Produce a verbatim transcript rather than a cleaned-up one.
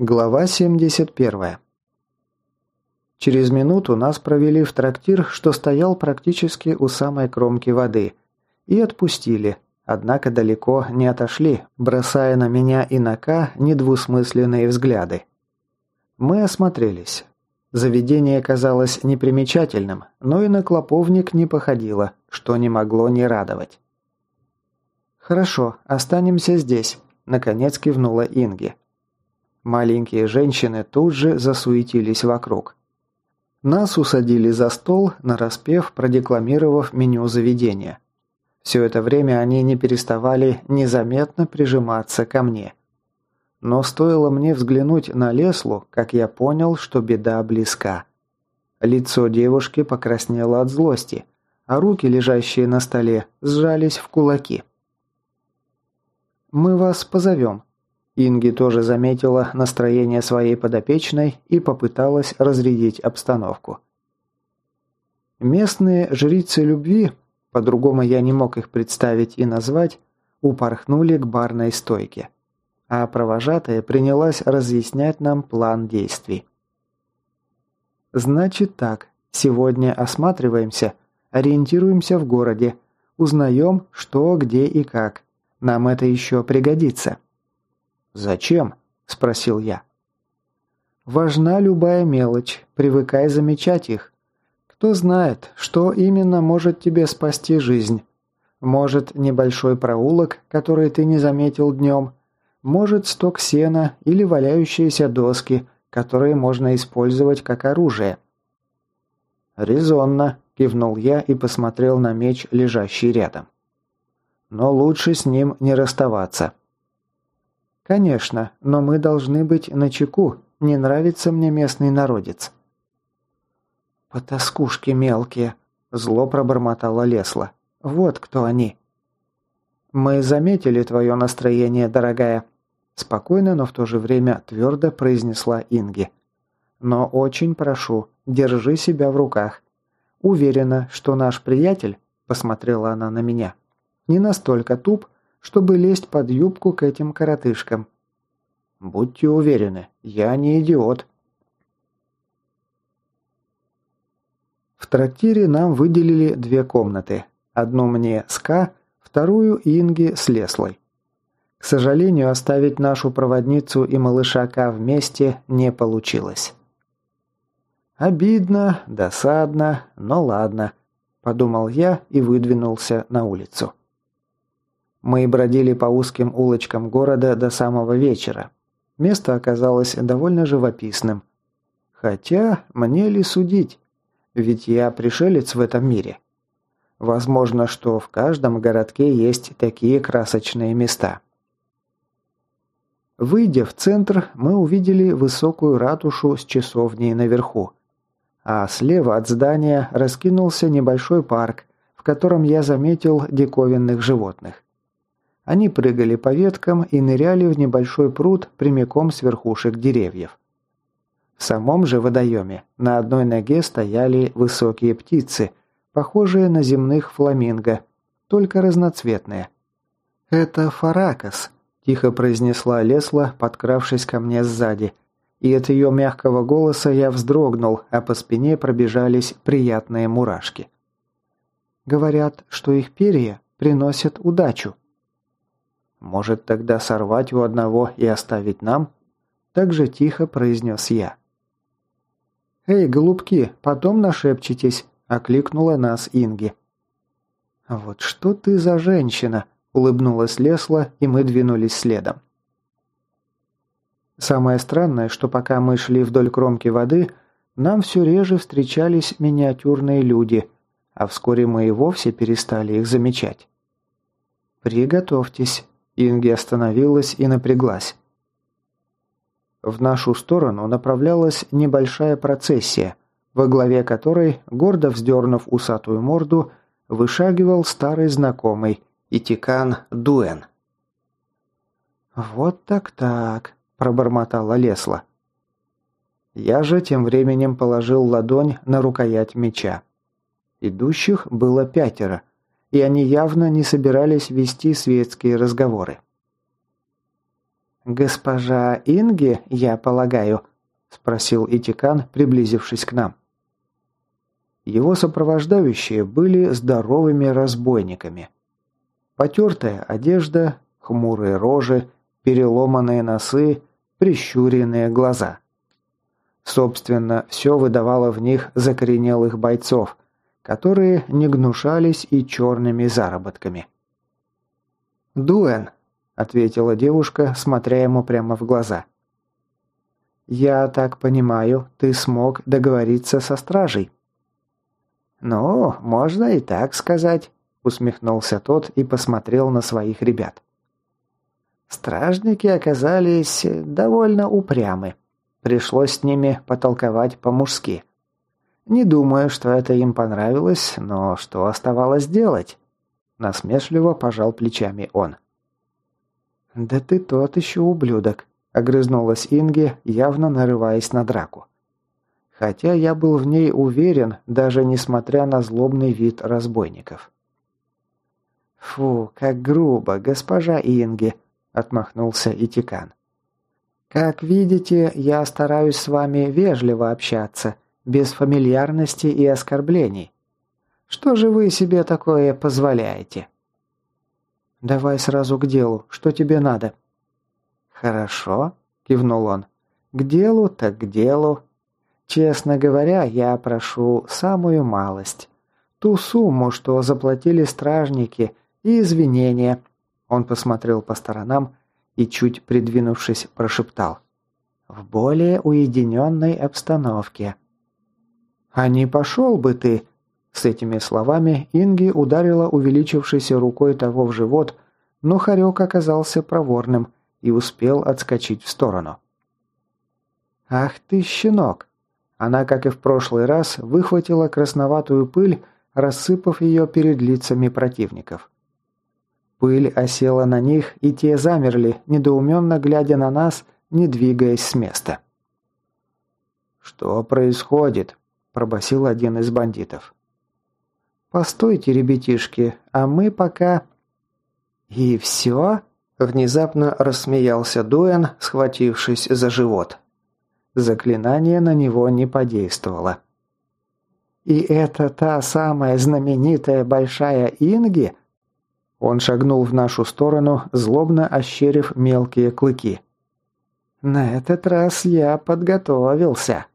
Глава семьдесят первая. Через минуту нас провели в трактир, что стоял практически у самой кромки воды, и отпустили, однако далеко не отошли, бросая на меня и на Ка недвусмысленные взгляды. Мы осмотрелись. Заведение казалось непримечательным, но и на клоповник не походило, что не могло не радовать. «Хорошо, останемся здесь», — наконец кивнула Инги. Маленькие женщины тут же засуетились вокруг. Нас усадили за стол, нараспев, продекламировав меню заведения. Все это время они не переставали незаметно прижиматься ко мне. Но стоило мне взглянуть на Леслу, как я понял, что беда близка. Лицо девушки покраснело от злости, а руки, лежащие на столе, сжались в кулаки. «Мы вас позовем». Инги тоже заметила настроение своей подопечной и попыталась разрядить обстановку. Местные жрицы любви, по-другому я не мог их представить и назвать, упорхнули к барной стойке, а провожатая принялась разъяснять нам план действий. «Значит так, сегодня осматриваемся, ориентируемся в городе, узнаем, что, где и как. Нам это еще пригодится». «Зачем?» – спросил я. «Важна любая мелочь, привыкай замечать их. Кто знает, что именно может тебе спасти жизнь. Может, небольшой проулок, который ты не заметил днем, может, сток сена или валяющиеся доски, которые можно использовать как оружие». «Резонно», – кивнул я и посмотрел на меч, лежащий рядом. «Но лучше с ним не расставаться». «Конечно, но мы должны быть начеку. Не нравится мне местный народец». «Потаскушки мелкие», – зло пробормотала Лесла. «Вот кто они». «Мы заметили твое настроение, дорогая», – спокойно, но в то же время твердо произнесла Инги. «Но очень прошу, держи себя в руках. Уверена, что наш приятель», – посмотрела она на меня, – «не настолько туп, чтобы лезть под юбку к этим коротышкам». «Будьте уверены, я не идиот». В трактире нам выделили две комнаты. Одну мне с Ка, вторую Инги с Леслой. К сожалению, оставить нашу проводницу и малыша Ка вместе не получилось. «Обидно, досадно, но ладно», – подумал я и выдвинулся на улицу. Мы бродили по узким улочкам города до самого вечера. Место оказалось довольно живописным. Хотя, мне ли судить? Ведь я пришелец в этом мире. Возможно, что в каждом городке есть такие красочные места. Выйдя в центр, мы увидели высокую ратушу с часовней наверху. А слева от здания раскинулся небольшой парк, в котором я заметил диковинных животных. Они прыгали по веткам и ныряли в небольшой пруд прямиком с верхушек деревьев. В самом же водоеме на одной ноге стояли высокие птицы, похожие на земных фламинго, только разноцветные. «Это фаракас», – тихо произнесла Лесла, подкравшись ко мне сзади, и от ее мягкого голоса я вздрогнул, а по спине пробежались приятные мурашки. «Говорят, что их перья приносят удачу». «Может, тогда сорвать у одного и оставить нам?» Так же тихо произнес я. «Эй, голубки, потом нашепчетесь», – окликнула нас Инги. «Вот что ты за женщина?» – улыбнулась Лесла, и мы двинулись следом. Самое странное, что пока мы шли вдоль кромки воды, нам все реже встречались миниатюрные люди, а вскоре мы и вовсе перестали их замечать. «Приготовьтесь». Инги остановилась и напряглась. В нашу сторону направлялась небольшая процессия, во главе которой, гордо вздернув усатую морду, вышагивал старый знакомый Итикан Дуэн. «Вот так-так», – пробормотала Лесла. Я же тем временем положил ладонь на рукоять меча. Идущих было пятеро, и они явно не собирались вести светские разговоры. «Госпожа Инги, я полагаю?» – спросил Итикан, приблизившись к нам. Его сопровождающие были здоровыми разбойниками. Потертая одежда, хмурые рожи, переломанные носы, прищуренные глаза. Собственно, все выдавало в них закоренелых бойцов, которые не гнушались и черными заработками. «Дуэн», — ответила девушка, смотря ему прямо в глаза. «Я так понимаю, ты смог договориться со стражей?» «Ну, можно и так сказать», — усмехнулся тот и посмотрел на своих ребят. Стражники оказались довольно упрямы. Пришлось с ними потолковать по-мужски. Не думаю, что это им понравилось, но что оставалось делать? Насмешливо пожал плечами он. «Да ты тот еще ублюдок», — огрызнулась Инги, явно нарываясь на драку. Хотя я был в ней уверен, даже несмотря на злобный вид разбойников. «Фу, как грубо, госпожа Инги», — отмахнулся Итикан. «Как видите, я стараюсь с вами вежливо общаться, без фамильярности и оскорблений. Что же вы себе такое позволяете?» «Давай сразу к делу. Что тебе надо?» «Хорошо», — кивнул он. «К делу так к делу. Честно говоря, я прошу самую малость. Ту сумму, что заплатили стражники, и извинения». Он посмотрел по сторонам и, чуть придвинувшись, прошептал. «В более уединенной обстановке». «А не пошел бы ты!» С этими словами Инги ударила увеличившейся рукой того в живот, но хорек оказался проворным и успел отскочить в сторону. «Ах ты, щенок!» Она, как и в прошлый раз, выхватила красноватую пыль, рассыпав ее перед лицами противников. Пыль осела на них, и те замерли, недоуменно глядя на нас, не двигаясь с места. «Что происходит?» – пробасил один из бандитов. «Постойте, ребятишки, а мы пока...» «И все?» – внезапно рассмеялся Дуэн, схватившись за живот. Заклинание на него не подействовало. «И это та самая знаменитая Большая Инги?» Он шагнул в нашу сторону, злобно ощерив мелкие клыки. «На этот раз я подготовился».